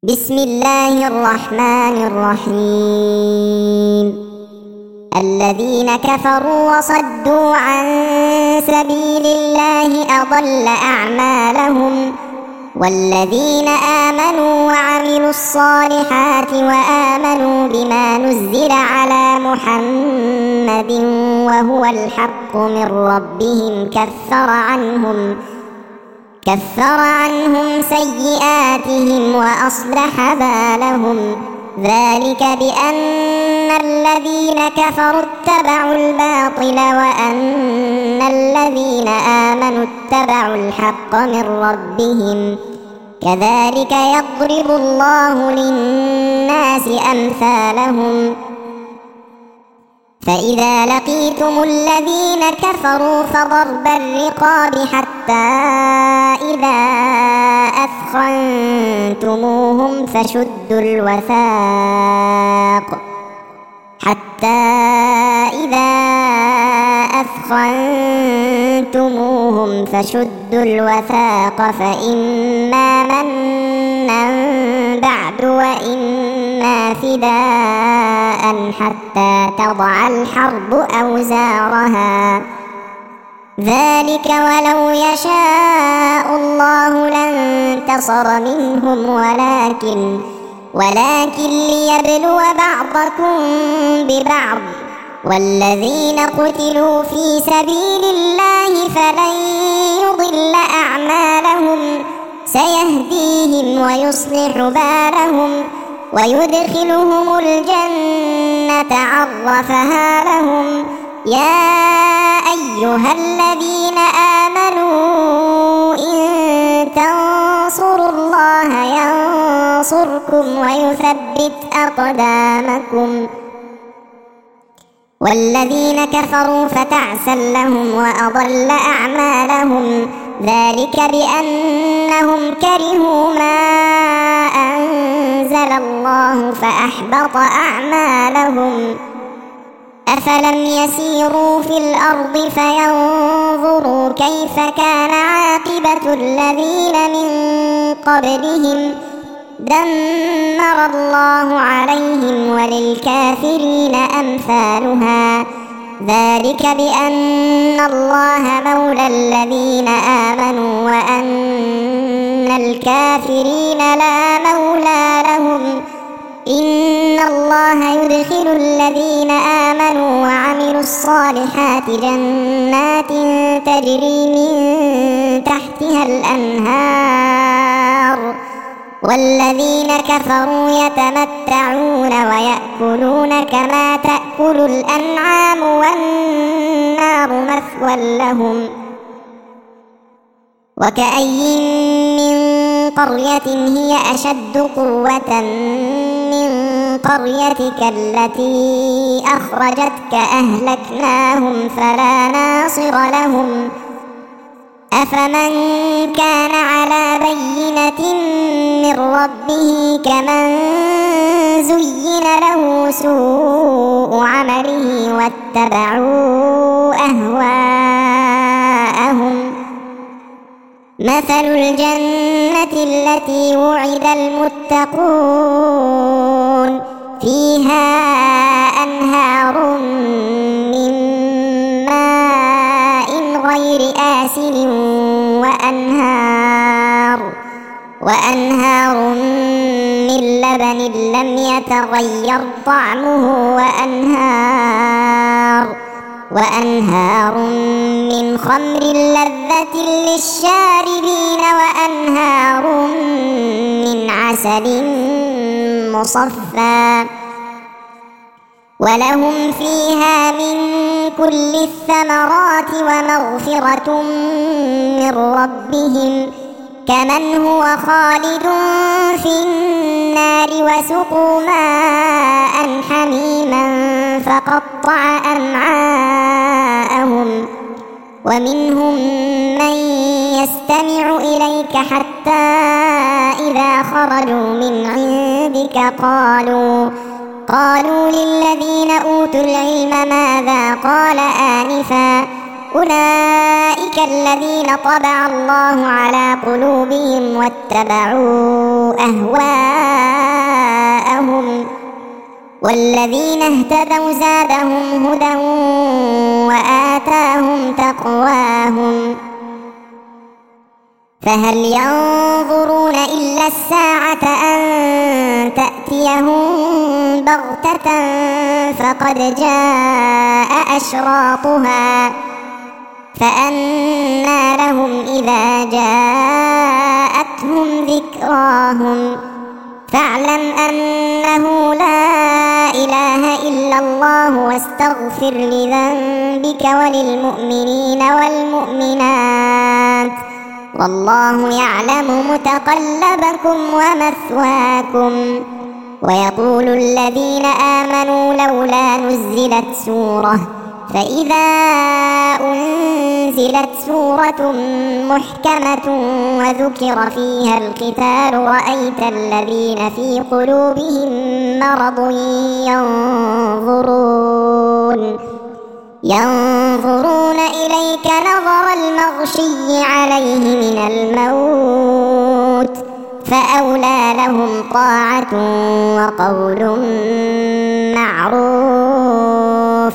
بسم الله الرحمن الرحيم. الذين كفروا وصدوا عن سبيل الله أضل أعمالهم، والذين آمنوا وعملوا الصالحات وآمنوا بما نزل على محمد وهو الحق من ربهم كفر عنهم سيئاتهم وأصلح بالهم. ذلك بأن الذين كفروا اتبعوا الباطل وأن الذين آمنوا اتبعوا الحق من ربهم. كذلك يضرب الله للناس أمثالهم. فإذا لقيتم الذين كفروا فضرب الرقاب حتى إذا أثخنتموهم فشدوا الوثاق فإما منا بعد وإما فداء حتى تضع الحرب أوزارها. ذلك ولو يشاء الله لانتصر منهم ولكن ليبلو بعضكم ببعض. والذين قتلوا في سبيل الله فلن يضل أعمالهم، سيهديهم ويصلح بالهم ويدخلهم الجنة عرفها لهم. يا أيها الذين آمنوا إن تنصروا الله ينصركم ويثبت أقدامكم. والذين كفروا فتعسا لهم وأضل أعمالهم. ذلك بأنهم كرهوا ما أنزل الله فأحبط أعمالهم. أفلم يسيروا في الأرض فينظروا كيف كان عاقبة الذين من قبلهم. دمر الله عليهم وللكافرين أمثالها. ذلك بأن الله مولى الذين آمنوا وأن الكافرين لا مولى لهم. إن الله يدخل الذين آمنوا وعملوا الصالحات جنات تجري من تحتها الأنهار، والذين كفروا يتمتعون ويأكلون كما تأكل الأنعام والنار مثوى لهم. وكأي من قرية هي أشد قوة من قريتك التي أخرجتك أهلكناهم فلا ناصر لهم. أفمن كان على بينة من ربه كمن زين له سوء عمله واتبعوا أهواءهم. مثل الجنة التي وعد المتقون فيها أنهار من ماء غير آسن وأنهار من لبن لم يتغير طعمه وأنهار من خمر لذة للشاربين وأنهار من عسل مصفى ولهم فيها من كل الثمرات ومغفرة من ربهم كمن هو خالد في النار وسقوا ماء حميما فقطع أمعاءهم. ومنهم من يستمع إليك حتى إذا خرجوا من عندك قالوا للذين أوتوا العلم ماذا قال آنفا أولئك الذين طبع الله على قلوبهم واتبعوا أهواءهم، والذين اهتدوا زادهم هدى وآتاهم تقواهم. فهل ينظرون إلا الساعة أن تأتيهم بغتة فقد جاء أشراطها، فأنى لهم إذا جاءتهم ذكراهم. فاعلم أنه لا إله إلا الله واستغفر لذنبك وللمؤمنين والمؤمنات، والله يعلم متقلبكم ومثواكم. ويقول الذين آمنوا لولا نزلت سورة، فإذا أنزلت سورة محكمة وذكر فيها القتال رأيت الذين في قلوبهم مرض ينظرون إليك نظر المغشي عليه من الموت، فأولى لهم طاعة وقول معروف.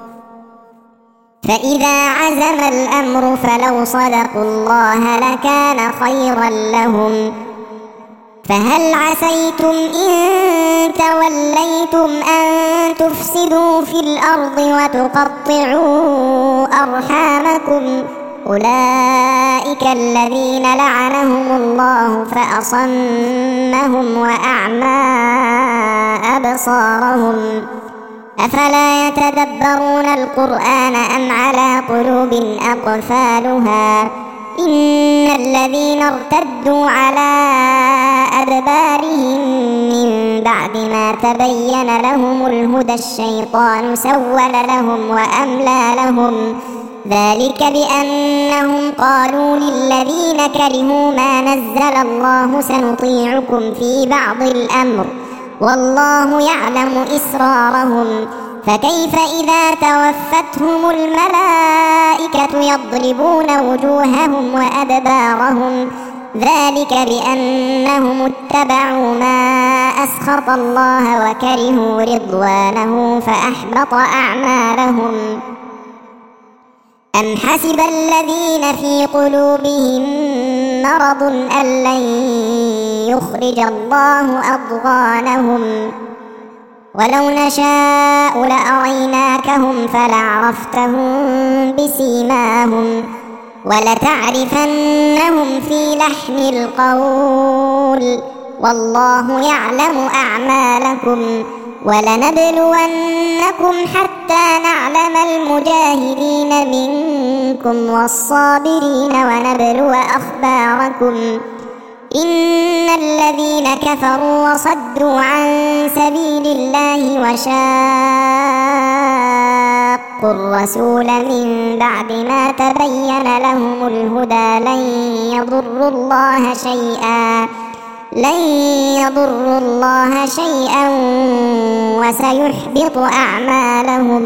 فإذا عزم الأمر فلو صدقوا الله لكان خيرا لهم. فهل عسيتم إن توليتم أن تفسدوا في الأرض وتقطعوا أرحامكم؟ أولئك الذين لعنهم الله فأصمهم وأعمى أبصارهم. أفلا يتدبرون القرآن أم على قلوب أقفالها؟ إن الذين ارتدوا على أدبارهم من بعد ما تبين لهم الهدى الشيطان سول لهم وأملى لهم، ذلك بأنهم قالوا للذين كرهوا ما نزل الله سنطيعكم في بعض الأمر والله يعلم إسرارهم. فكيف إذا توفتهم الملائكة يضربون وجوههم وأدبارهم؟ ذلك بأنهم اتبعوا ما أسخط الله وكرهوا رضوانه فأحبط أعمالهم. أم حسب الذين في قلوبهم مرض أن لن يخرج الله أضغانهم؟ ولو نشاء لأريناكهم فلعرفتهم بسيماهم ولتعرفنهم في لحن القول، والله يعلم أعمالكم. ولنبلونكم حتى نعلم المجاهدين منكم والصابرين ونبلو أخباركم. إن الذين كفروا وصدوا عن سبيل الله وشاقوا الرسول من بعد ما تبين لهم الهدى لن يضروا الله شيئا وسيحبط أعمالهم.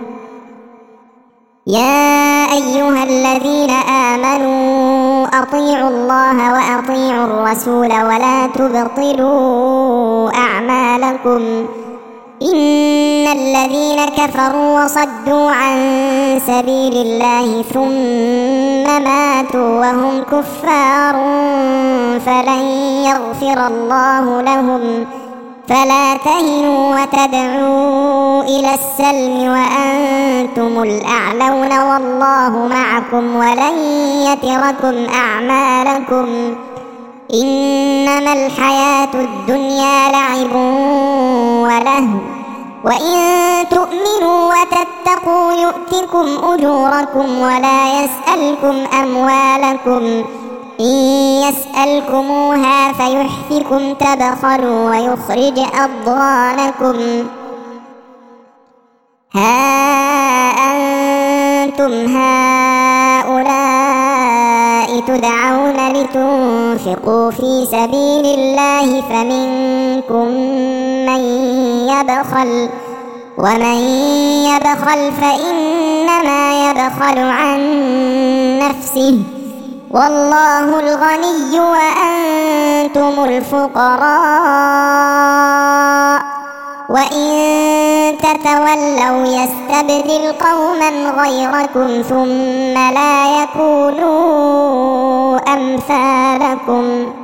يا أيها الذين آمنوا أطيعوا الله وأطيعوا الرسول ولا تبطلوا أعمالكم. إن الذين كفروا وصدوا عن سبيل الله ثم ماتوا وهم كفار فلن يغفر الله لهم. فلا تهنوا وتدعوا إلى السلم وأنتم الأعلون والله معكم ولن يتركم أعمالكم. إنما الحياة الدنيا لعب ولهو وإن تؤمنوا وتتقوا يؤتكم أجوركم ولا يسألكم أموالكم. إن يسألكموها فيحفكم تبخلوا ويخرج أضغانكم. ها أنتم هؤلاء تدعون لتنفقوا في سبيل الله فمنكم من يبخل ومن يبخل فإنما يبخل عن نفسه والله الغني وأنتم الفقراء وإن تتولوا يستبدل قوما غيركم ثم لا يكونوا أمثالكم